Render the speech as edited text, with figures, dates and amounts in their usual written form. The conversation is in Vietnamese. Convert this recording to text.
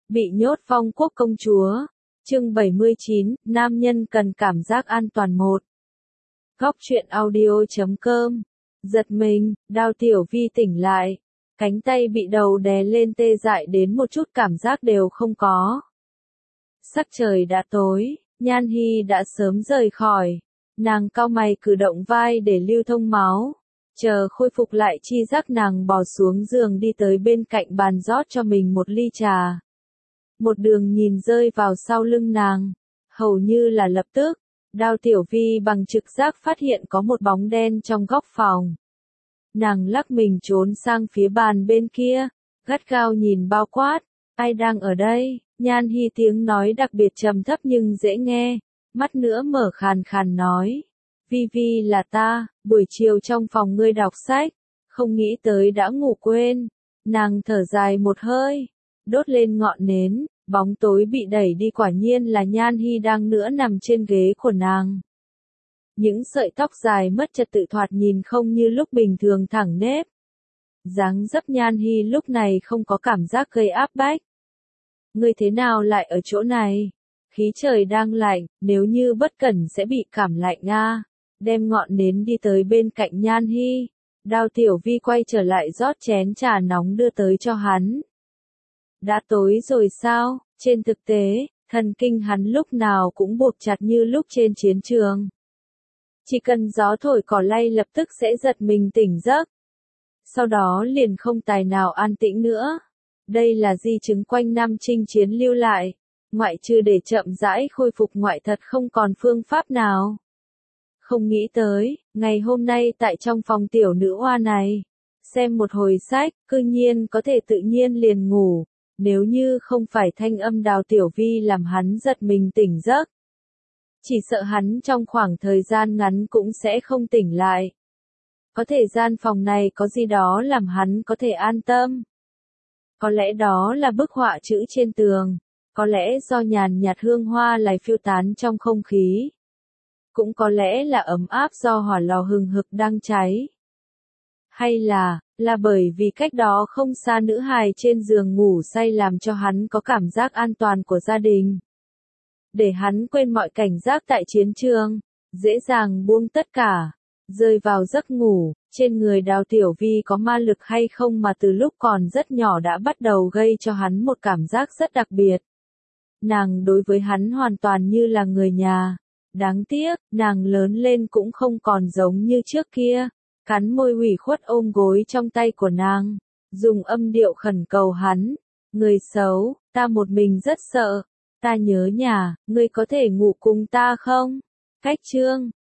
Bị nhốt Phong Quốc công chúa. Chương 79, nam nhân cần cảm giác an toàn 1. Góc truyện audio.com. Giật mình, Đao Tiểu Vi tỉnh lại. Cánh tay bị đầu đè lên tê dại đến một chút cảm giác đều không có. Sắc trời đã tối, Nhan Hi đã sớm rời khỏi. Nàng cau mày cử động vai để lưu thông máu. Chờ khôi phục lại chi giác nàng bò xuống giường đi tới bên cạnh bàn rót cho mình một ly trà. Một đường nhìn rơi vào sau lưng nàng. Hầu như là lập tức, Đao Tiểu Vi bằng trực giác phát hiện có một bóng đen trong góc phòng. Nàng lắc mình trốn sang phía bàn bên kia, gắt gao nhìn bao quát. Ai đang ở đây? Nhan Hi tiếng nói đặc biệt trầm thấp nhưng dễ nghe. Mắt nữa mở khàn khàn nói. Vi Vi là ta, buổi chiều trong phòng ngươi đọc sách. Không nghĩ tới đã ngủ quên. Nàng thở dài một hơi. Đốt lên ngọn nến, bóng tối bị đẩy đi quả nhiên là Nhan Hi đang nữa nằm trên ghế của nàng. Những sợi tóc dài mất trật tự thoạt nhìn không như lúc bình thường thẳng nếp. Dáng dấp Nhan Hi lúc này không có cảm giác gây áp bách. Ngươi thế nào lại ở chỗ này? Khí trời đang lạnh, nếu như bất cẩn sẽ bị cảm lạnh a. Đem ngọn nến đi tới bên cạnh Nhan Hi. Đao Tiểu Vi quay trở lại rót chén trà nóng đưa tới cho hắn. Đã tối rồi sao? Trên thực tế, thần kinh hắn lúc nào cũng buộc chặt như lúc trên chiến trường. Chỉ cần gió thổi cỏ lay lập tức sẽ giật mình tỉnh giấc. Sau đó liền không tài nào an tĩnh nữa. Đây là di chứng quanh năm chinh chiến lưu lại. Ngoại trừ để chậm rãi khôi phục ngoại thật không còn phương pháp nào. Không nghĩ tới, ngày hôm nay tại trong phòng tiểu nữ hoa này. Xem một hồi sách, cư nhiên có thể tự nhiên liền ngủ. Nếu như không phải thanh âm Đào Tiểu Vi làm hắn giật mình tỉnh giấc. Chỉ sợ hắn trong khoảng thời gian ngắn cũng sẽ không tỉnh lại. Có thể gian phòng này có gì đó làm hắn có thể an tâm. Có lẽ đó là bức họa chữ trên tường. Có lẽ do nhàn nhạt hương hoa lại phiêu tán trong không khí. Cũng có lẽ là ấm áp do hỏa lò hừng hực đang cháy. Hay là bởi vì cách đó không xa nữ hài trên giường ngủ say làm cho hắn có cảm giác an toàn của gia đình. Để hắn quên mọi cảnh giác tại chiến trường, dễ dàng buông tất cả, rơi vào giấc ngủ. Trên người Đào Tiểu Vi có ma lực hay không mà từ lúc còn rất nhỏ đã bắt đầu gây cho hắn một cảm giác rất đặc biệt. Nàng đối với hắn hoàn toàn như là người nhà. Đáng tiếc, nàng lớn lên cũng không còn giống như trước kia. Cắn môi ủy khuất ôm gối trong tay của nàng, dùng âm điệu khẩn cầu hắn. Người xấu, ta một mình rất sợ. Ta nhớ nhà, ngươi có thể ngủ cùng ta không? Cách chương